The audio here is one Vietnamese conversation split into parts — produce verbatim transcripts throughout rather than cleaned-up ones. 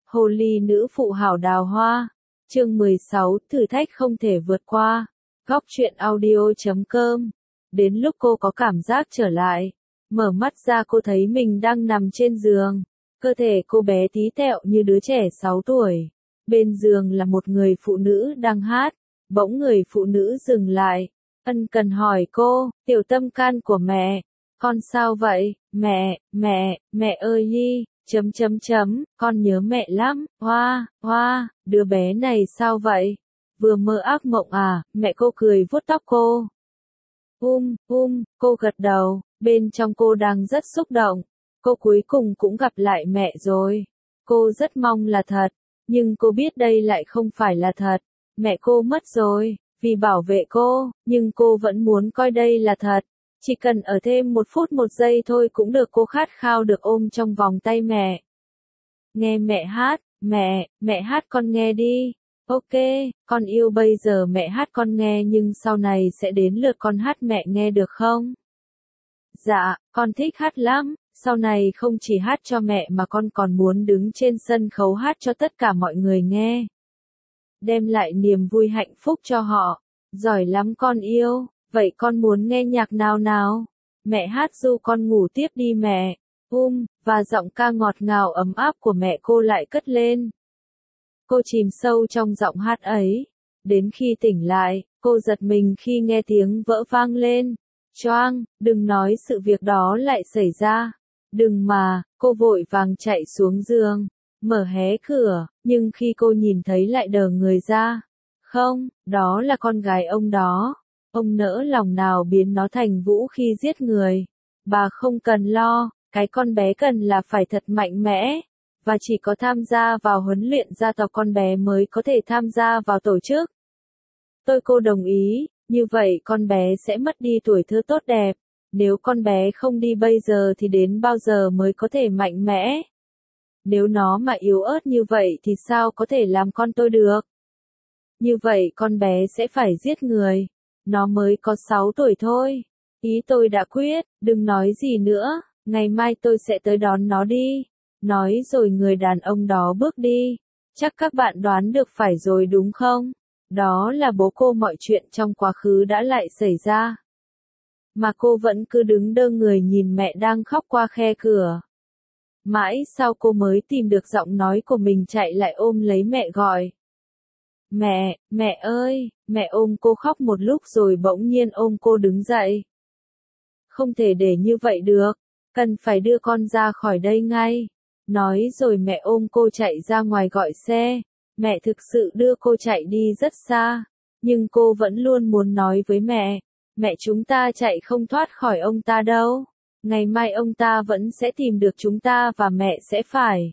Hồ ly nữ phụ hảo đào hoa. Chương mười sáu, thử thách không thể vượt qua. Góc truyện audio chấm com. Đến lúc cô có cảm giác trở lại, mở mắt ra cô thấy mình đang nằm trên giường. Cơ thể cô bé tí tẹo như đứa trẻ sáu tuổi. Bên giường là một người phụ nữ đang hát. Bỗng người phụ nữ dừng lại, ân cần hỏi cô, tiểu tâm can của mẹ, con sao vậy? Mẹ, mẹ, mẹ ơi Nhi, chấm chấm chấm, con nhớ mẹ lắm, hoa, hoa, đứa bé này sao vậy? Vừa mơ ác mộng à? Mẹ cô cười vuốt tóc cô. Um, um, cô gật đầu, bên trong cô đang rất xúc động. Cô cuối cùng cũng gặp lại mẹ rồi. Cô rất mong là thật, nhưng cô biết đây lại không phải là thật. Mẹ cô mất rồi, vì bảo vệ cô, nhưng cô vẫn muốn coi đây là thật. Chỉ cần ở thêm một phút một giây thôi cũng được, cô khát khao được ôm trong vòng tay mẹ. Nghe mẹ hát, mẹ, mẹ hát con nghe đi. Ok, con yêu bây giờ mẹ hát con nghe nhưng sau này sẽ đến lượt con hát mẹ nghe được không? Dạ, con thích hát lắm, sau này không chỉ hát cho mẹ mà con còn muốn đứng trên sân khấu hát cho tất cả mọi người nghe. Đem lại niềm vui hạnh phúc cho họ. Giỏi lắm con yêu, vậy con muốn nghe nhạc nào nào? Mẹ hát ru con ngủ tiếp đi mẹ. Um, và giọng ca ngọt ngào ấm áp của mẹ cô lại cất lên. Cô chìm sâu trong giọng hát ấy. Đến khi tỉnh lại, cô giật mình khi nghe tiếng vỡ vang lên. Choang, đừng nói sự việc đó lại xảy ra. Đừng mà, cô vội vàng chạy xuống giường. Mở hé cửa, nhưng khi cô nhìn thấy lại đờ người ra. Không, đó là con gái ông đó. Ông nỡ lòng nào biến nó thành vũ khí giết người. Bà không cần lo, cái con bé cần là phải thật mạnh mẽ. Và chỉ có tham gia vào huấn luyện gia tộc con bé mới có thể tham gia vào tổ chức. Tôi cô đồng ý, như vậy con bé sẽ mất đi tuổi thơ tốt đẹp. Nếu con bé không đi bây giờ thì đến bao giờ mới có thể mạnh mẽ? Nếu nó mà yếu ớt như vậy thì sao có thể làm con tôi được? Như vậy con bé sẽ phải giết người. Nó mới có sáu tuổi thôi. Ý tôi đã quyết, đừng nói gì nữa, ngày mai tôi sẽ tới đón nó đi. Nói rồi người đàn ông đó bước đi. Chắc các bạn đoán được phải rồi đúng không? Đó là bố cô, mọi chuyện trong quá khứ đã lại xảy ra. Mà cô vẫn cứ đứng đơ người nhìn mẹ đang khóc qua khe cửa. Mãi sau cô mới tìm được giọng nói của mình, chạy lại ôm lấy mẹ gọi. Mẹ, mẹ ơi, mẹ ôm cô khóc một lúc rồi bỗng nhiên ôm cô đứng dậy. Không thể để như vậy được, cần phải đưa con ra khỏi đây ngay. Nói rồi mẹ ôm cô chạy ra ngoài gọi xe. Mẹ thực sự đưa cô chạy đi rất xa, nhưng cô vẫn luôn muốn nói với mẹ. Mẹ, chúng ta chạy không thoát khỏi ông ta đâu. Ngày mai ông ta vẫn sẽ tìm được chúng ta và mẹ sẽ phải.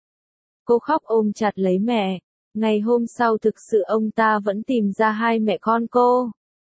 Cô khóc ôm chặt lấy mẹ. Ngày hôm sau thực sự ông ta vẫn tìm ra hai mẹ con cô.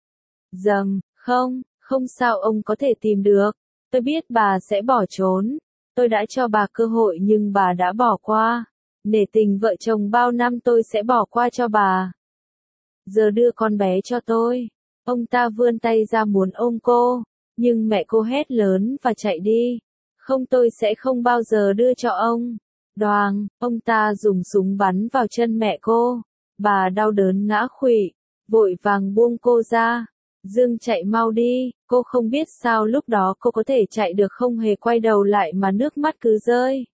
Dầm, không, không sao ông có thể tìm được. Tôi biết bà sẽ bỏ trốn. Tôi đã cho bà cơ hội nhưng bà đã bỏ qua. Nể tình vợ chồng bao năm tôi sẽ bỏ qua cho bà. Giờ đưa con bé cho tôi. Ông ta vươn tay ra muốn ôm cô. Nhưng mẹ cô hét lớn và chạy đi. Không, tôi sẽ không bao giờ đưa cho ông. Đoàng, ông ta dùng súng bắn vào chân mẹ cô. Bà đau đớn ngã khuỵu, vội vàng buông cô ra. Dương, chạy mau đi. Cô không biết sao lúc đó cô có thể chạy được, không hề quay đầu lại mà nước mắt cứ rơi.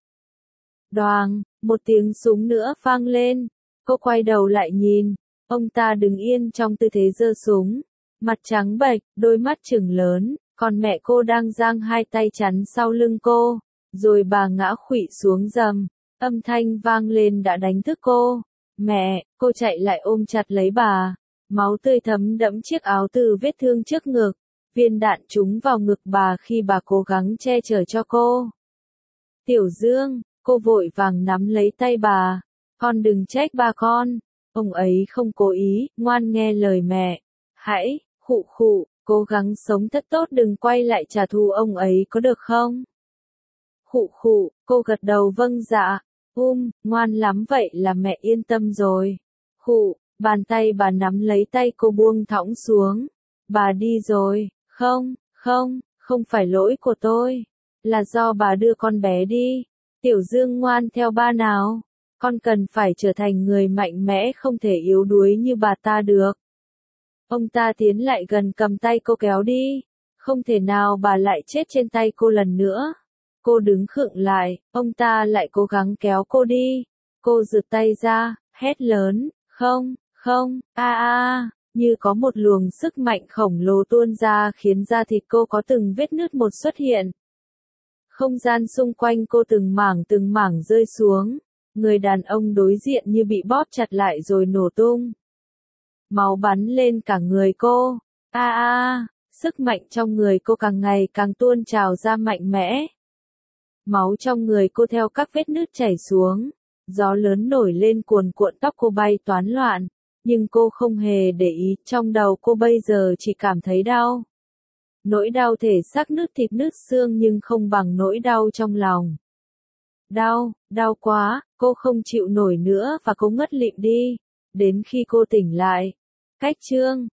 Đoàng, một tiếng súng nữa vang lên. Cô quay đầu lại nhìn. Ông ta đứng yên trong tư thế giơ súng. Mặt trắng bệch, đôi mắt trừng lớn. Còn mẹ cô đang giang hai tay chắn sau lưng cô. Rồi bà ngã khuỵu xuống rầm. Âm thanh vang lên đã đánh thức cô. Mẹ, cô chạy lại ôm chặt lấy bà. Máu tươi thấm đẫm chiếc áo từ vết thương trước ngực. Viên đạn trúng vào ngực bà khi bà cố gắng che chở cho cô. Tiểu Dương, cô vội vàng nắm lấy tay bà. Con đừng trách ba con. Ông ấy không cố ý, ngoan nghe lời mẹ. Hãy, khụ khụ, cố gắng sống thật tốt, đừng quay lại trả thù ông ấy có được không? Khụ khụ, cô gật đầu vâng dạ. Um, ngoan lắm, vậy là mẹ yên tâm rồi. Khụ, bàn tay bà nắm lấy tay cô buông thõng xuống. Bà đi rồi. Không, không, không phải lỗi của tôi. Là do bà đưa con bé đi. Tiểu Dương ngoan theo ba nào. Con cần phải trở thành người mạnh mẽ không thể yếu đuối như bà ta được. Ông ta tiến lại gần cầm tay cô kéo đi. Không thể nào bà lại chết trên tay cô lần nữa. Cô đứng khựng lại, ông ta lại cố gắng kéo cô đi. Cô giựt tay ra, hét lớn, không, không, a a, như có một luồng sức mạnh khổng lồ tuôn ra khiến da thịt cô có từng vết nứt một xuất hiện. Không gian xung quanh cô từng mảng từng mảng rơi xuống. Người đàn ông đối diện như bị bóp chặt lại rồi nổ tung. Máu bắn lên cả người cô. A a, sức mạnh trong người cô càng ngày càng tuôn trào ra mạnh mẽ. Máu trong người cô theo các vết nứt chảy xuống. Gió lớn nổi lên cuồn cuộn tóc cô bay toán loạn. Nhưng cô không hề để ý, trong đầu cô bây giờ chỉ cảm thấy đau. Nỗi đau thể xác nứt thịt nứt xương nhưng không bằng nỗi đau trong lòng. Đau, đau quá, cô không chịu nổi nữa và cô ngất lịm đi. Đến khi cô tỉnh lại. Cách chương